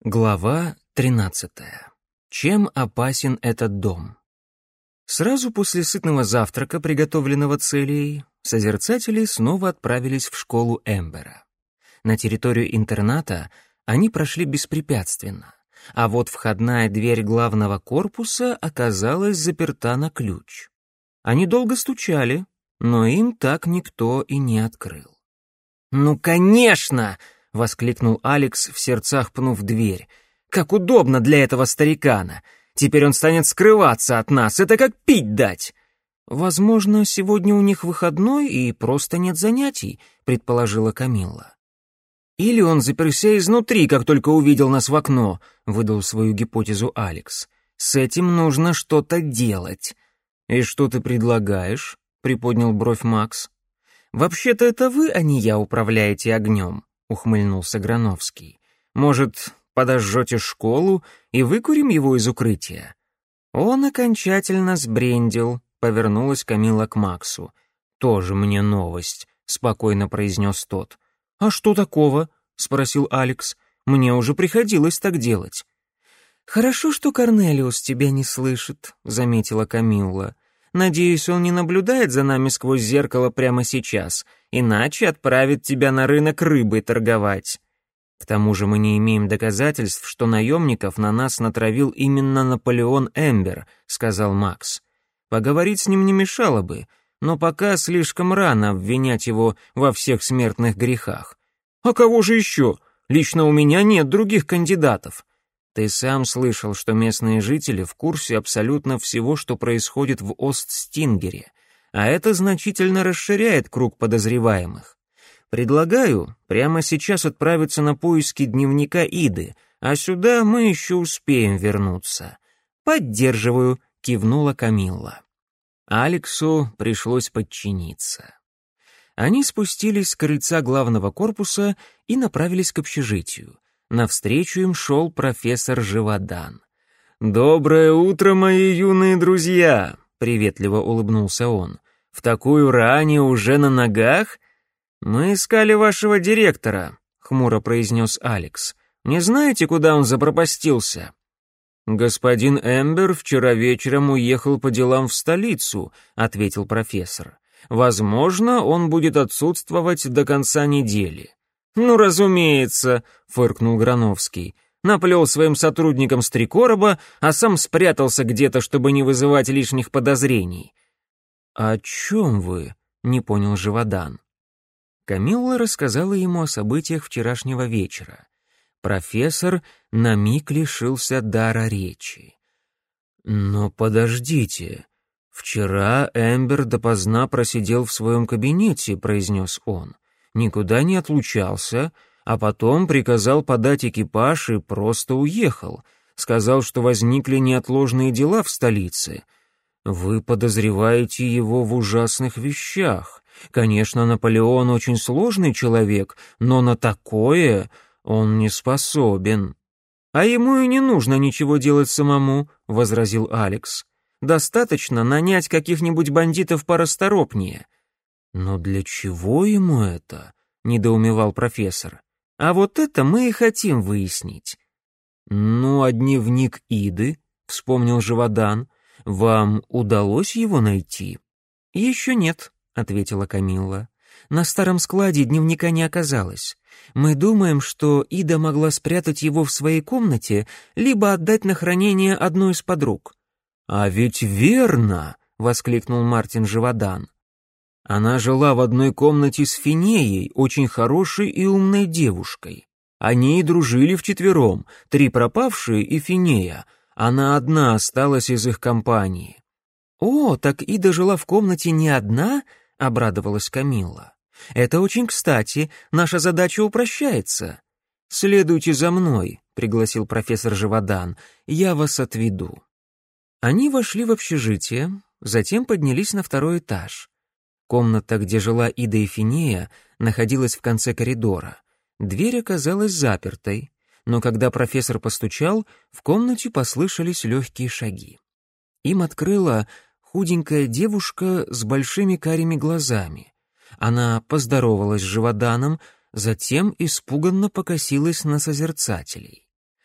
Глава 13. Чем опасен этот дом? Сразу после сытного завтрака, приготовленного Целией, созерцатели снова отправились в школу Эмбера. На территорию интерната они прошли беспрепятственно, а вот входная дверь главного корпуса оказалась заперта на ключ. Они долго стучали, но им так никто и не открыл. «Ну, конечно!» — воскликнул Алекс, в сердцах пнув дверь. «Как удобно для этого старикана! Теперь он станет скрываться от нас, это как пить дать!» «Возможно, сегодня у них выходной и просто нет занятий», — предположила Камилла. «Или он заперся изнутри, как только увидел нас в окно», — выдал свою гипотезу Алекс. «С этим нужно что-то делать». «И что ты предлагаешь?» — приподнял бровь Макс. «Вообще-то это вы, а не я, управляете огнем», — ухмыльнулся Грановский. «Может, подожжете школу и выкурим его из укрытия?» Он окончательно сбрендил, повернулась Камилла к Максу. «Тоже мне новость», — спокойно произнес тот. «А что такого?» — спросил Алекс. «Мне уже приходилось так делать». «Хорошо, что Корнелиус тебя не слышит», — заметила Камилла. «Надеюсь, он не наблюдает за нами сквозь зеркало прямо сейчас, иначе отправит тебя на рынок рыбой торговать». «К тому же мы не имеем доказательств, что наемников на нас натравил именно Наполеон Эмбер», — сказал Макс. «Поговорить с ним не мешало бы, но пока слишком рано обвинять его во всех смертных грехах». «А кого же еще? Лично у меня нет других кандидатов». «Ты сам слышал, что местные жители в курсе абсолютно всего, что происходит в Остстингере, а это значительно расширяет круг подозреваемых. Предлагаю прямо сейчас отправиться на поиски дневника Иды, а сюда мы еще успеем вернуться». «Поддерживаю», — кивнула Камилла. Алексу пришлось подчиниться. Они спустились с крыльца главного корпуса и направились к общежитию. Навстречу им шел профессор Живодан. «Доброе утро, мои юные друзья!» — приветливо улыбнулся он. «В такую рань уже на ногах?» «Мы искали вашего директора», — хмуро произнес Алекс. «Не знаете, куда он запропастился?» «Господин Эмбер вчера вечером уехал по делам в столицу», — ответил профессор. «Возможно, он будет отсутствовать до конца недели». «Ну, разумеется», — фыркнул Грановский. «Наплел своим сотрудникам с 3 короба, а сам спрятался где-то, чтобы не вызывать лишних подозрений». «О чем вы?» — не понял Живодан. Камилла рассказала ему о событиях вчерашнего вечера. Профессор на миг лишился дара речи. «Но подождите, вчера Эмбер допоздна просидел в своем кабинете», — произнес он. «Никуда не отлучался, а потом приказал подать экипаж и просто уехал. Сказал, что возникли неотложные дела в столице. Вы подозреваете его в ужасных вещах. Конечно, Наполеон очень сложный человек, но на такое он не способен». «А ему и не нужно ничего делать самому», — возразил Алекс. «Достаточно нанять каких-нибудь бандитов порасторопнее». «Но для чего ему это?» — недоумевал профессор. «А вот это мы и хотим выяснить». «Ну, а дневник Иды», — вспомнил Живодан, — «вам удалось его найти?» «Еще нет», — ответила Камилла. «На старом складе дневника не оказалось. Мы думаем, что Ида могла спрятать его в своей комнате, либо отдать на хранение одной из подруг». «А ведь верно!» — воскликнул Мартин Живодан. «Она жила в одной комнате с Финеей, очень хорошей и умной девушкой. Они и дружили вчетвером, 3 пропавшие и Финея. Она одна осталась из их компании». «О, так Ида жила в комнате не одна?» — обрадовалась Камилла. «Это очень кстати, наша задача упрощается». «Следуйте за мной», — пригласил профессор Живодан, — «я вас отведу». Они вошли в общежитие, затем поднялись на 2-й этаж. Комната, где жила Ида и Финея, находилась в конце коридора. Дверь оказалась запертой, но когда профессор постучал, в комнате послышались легкие шаги. Им открыла худенькая девушка с большими карими глазами. Она поздоровалась с Живоданом, затем испуганно покосилась на созерцателей.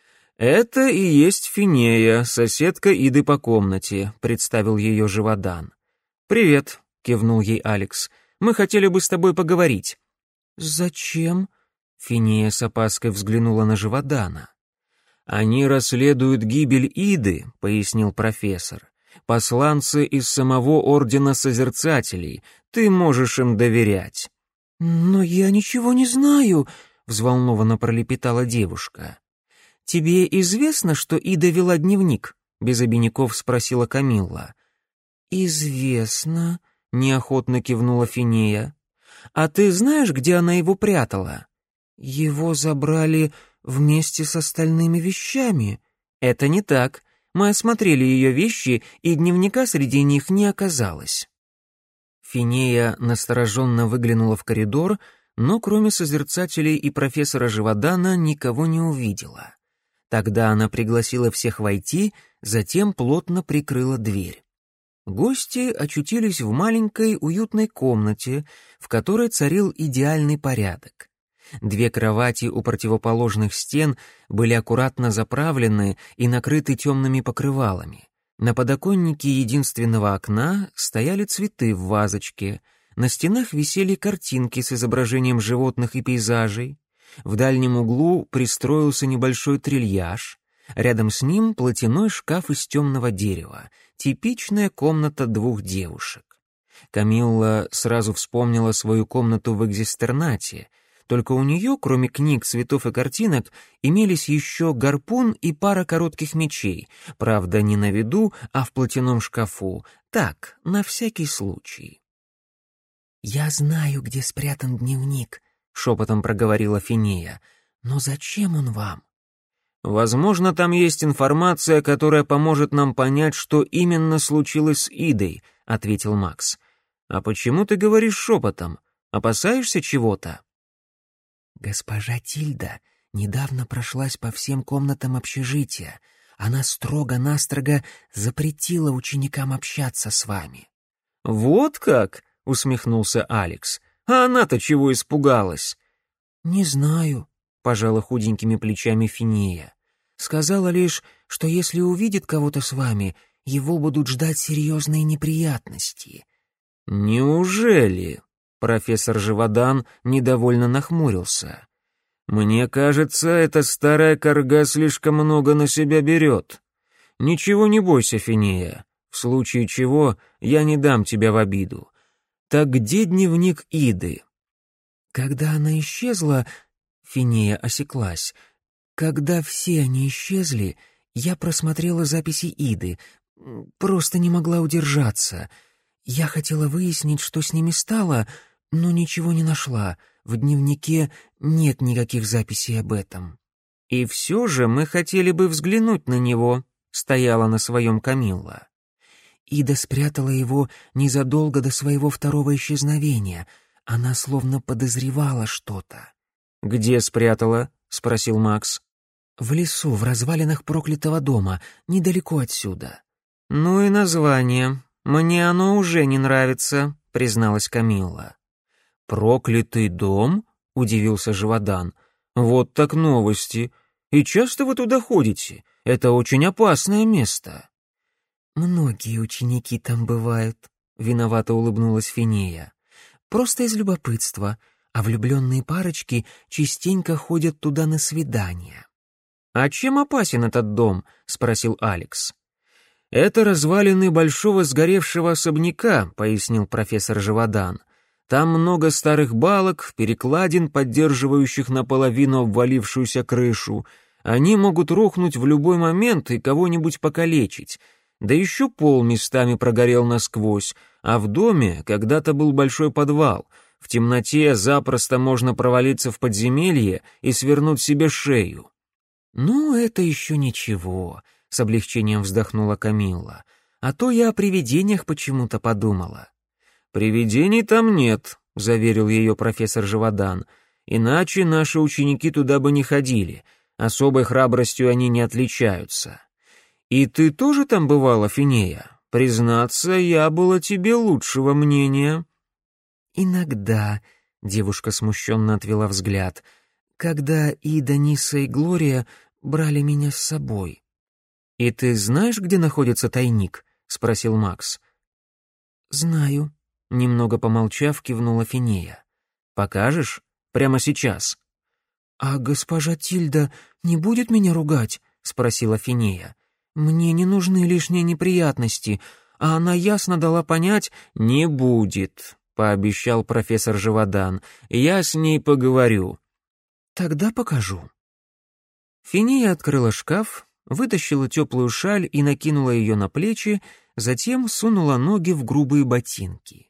«Это и есть Финея, соседка Иды по комнате», — представил ее Живодан. «Привет», — кивнул ей Алекс. «Мы хотели бы с тобой поговорить». «Зачем?» — Финея с опаской взглянула на Живодана. «Они расследуют гибель Иды», — пояснил профессор. «Посланцы из самого Ордена Созерцателей. Ты можешь им доверять». «Но я ничего не знаю», — взволнованно пролепетала девушка. «Тебе известно, что Ида вела дневник?» — без обиняков спросила Камилла. «Известно», — неохотно кивнула Финея. «А ты знаешь, где она его прятала?» «Его забрали вместе с остальными вещами». «Это не так. Мы осмотрели ее вещи, и дневника среди них не оказалось». Финея настороженно выглянула в коридор, но кроме созерцателей и профессора Живодана никого не увидела. Тогда она пригласила всех войти, затем плотно прикрыла дверь. Гости очутились в маленькой уютной комнате, в которой царил идеальный порядок. 2 кровати у противоположных стен были аккуратно заправлены и накрыты темными покрывалами. На подоконнике единственного окна стояли цветы в вазочке, на стенах висели картинки с изображением животных и пейзажей, в дальнем углу пристроился небольшой трильяж, рядом с ним платяной шкаф из темного дерева, типичная комната 2 девушек. Камилла сразу вспомнила свою комнату в экзистернате, только у нее, кроме книг, цветов и картинок, имелись еще гарпун и пара коротких мечей, правда, не на виду, а в платяном шкафу, так, на всякий случай. «Я знаю, где спрятан дневник», — шепотом проговорила Финея, — «но зачем он вам?» «Возможно, там есть информация, которая поможет нам понять, что именно случилось с Идой», — ответил Макс. «А почему ты говоришь шепотом? Опасаешься чего-то?» «Госпожа Тильда недавно прошлась по всем комнатам общежития. Она строго-настрого запретила ученикам общаться с вами». «Вот как?» — усмехнулся Алекс. «А она-то чего испугалась?» «Не знаю», — пожала худенькими плечами Финея. «Сказала лишь, что если увидит кого-то с вами, его будут ждать серьезные неприятности». «Неужели?» — профессор Живодан недовольно нахмурился. «Мне кажется, эта старая карга слишком много на себя берет. Ничего не бойся, Финея, в случае чего я не дам тебя в обиду. Так где дневник Иды?» «Когда она исчезла...» — Финея осеклась. «Когда все они исчезли, я просмотрела записи Иды, просто не могла удержаться. Я хотела выяснить, что с ними стало, но ничего не нашла. В дневнике нет никаких записей об этом». «И все же мы хотели бы взглянуть на него», — стояла на своем Камилла. Ида спрятала его незадолго до своего 2-го исчезновения. Она словно подозревала что-то. «Где спрятала?» — спросил Макс. «В лесу, в развалинах проклятого дома, недалеко отсюда». «Ну и название. Мне оно уже не нравится», — призналась Камилла. «Проклятый дом?» — удивился Живодан. «Вот так новости. И часто вы туда ходите? Это очень опасное место». «Многие ученики там бывают», — виновато улыбнулась Финея. «Просто из любопытства, а влюбленные парочки частенько ходят туда на свидания». «А чем опасен этот дом?» — спросил Алекс. «Это развалины большого сгоревшего особняка», — пояснил профессор Живодан. «Там много старых балок, перекладин, поддерживающих наполовину обвалившуюся крышу. Они могут рухнуть в любой момент и кого-нибудь покалечить. Да еще пол местами прогорел насквозь, а в доме когда-то был большой подвал. В темноте запросто можно провалиться в подземелье и свернуть себе шею». «Ну, это еще ничего», — с облегчением вздохнула Камилла. «А то я о привидениях почему-то подумала». «Привидений там нет», — заверил ее профессор Живодан. «Иначе наши ученики туда бы не ходили. Особой храбростью они не отличаются». «И ты тоже там бывала, Финея? Признаться, я была тебе лучшего мнения». «Иногда», — девушка смущенно отвела взгляд, — «когда Ида, Ниса и Глория брали меня с собой». «И ты знаешь, где находится тайник?» — спросил Макс. «Знаю», — немного помолчав, кивнула Финея. «Покажешь? Прямо сейчас». «А госпожа Тильда не будет меня ругать?» — спросила Финея. «Мне не нужны лишние неприятности, а она ясно дала понять...» «Не будет», — пообещал профессор Живодан. «Я с ней поговорю». «Тогда покажу». Финея открыла шкаф, вытащила теплую шаль и накинула ее на плечи, затем сунула ноги в грубые ботинки.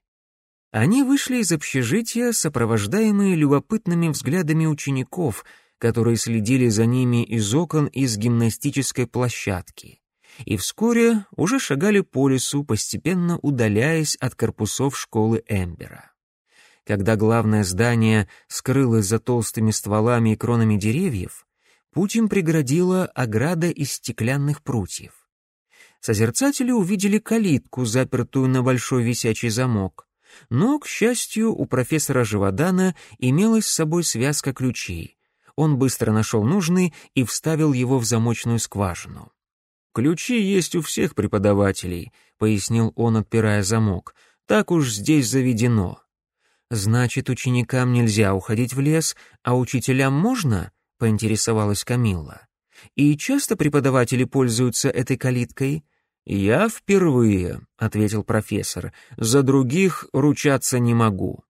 Они вышли из общежития, сопровождаемые любопытными взглядами учеников, которые следили за ними из окон из гимнастической площадки, и вскоре уже шагали по лесу, постепенно удаляясь от корпусов школы Эмбера. Когда главное здание скрылось за толстыми стволами и кронами деревьев, путь им преградила ограда из стеклянных прутьев. Созерцатели увидели калитку, запертую на большой висячий замок, но, к счастью, у профессора Живодана имелась с собой связка ключей. Он быстро нашел нужный и вставил его в замочную скважину. «Ключи есть у всех преподавателей», — пояснил он, отпирая замок. «Так уж здесь заведено». «Значит, ученикам нельзя уходить в лес, а учителям можно?» — поинтересовалась Камилла. «И часто преподаватели пользуются этой калиткой?» «Я впервые», — ответил профессор. «За других ручаться не могу».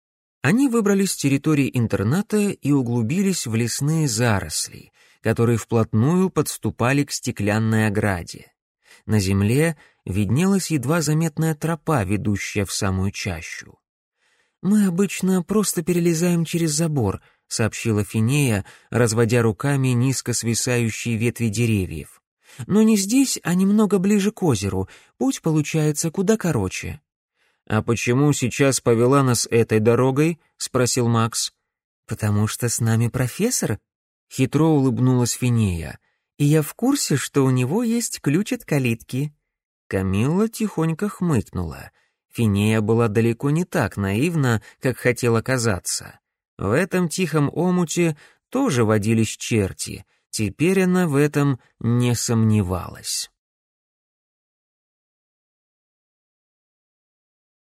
Они выбрались с территории интерната и углубились в лесные заросли, которые вплотную подступали к стеклянной ограде. На земле виднелась едва заметная тропа, ведущая в самую чащу. «Мы обычно просто перелезаем через забор», — сообщила Финея, разводя руками низко свисающие ветви деревьев. «Но не здесь, а немного ближе к озеру. Путь получается куда короче». «А почему сейчас повела нас этой дорогой?» — спросил Макс. «Потому что с нами профессор», — хитро улыбнулась Финея. «И я в курсе, что у него есть ключ от калитки». Камилла тихонько хмыкнула. Финея была далеко не так наивна, как хотела казаться. В этом тихом омуте тоже водились черти. Теперь она в этом не сомневалась.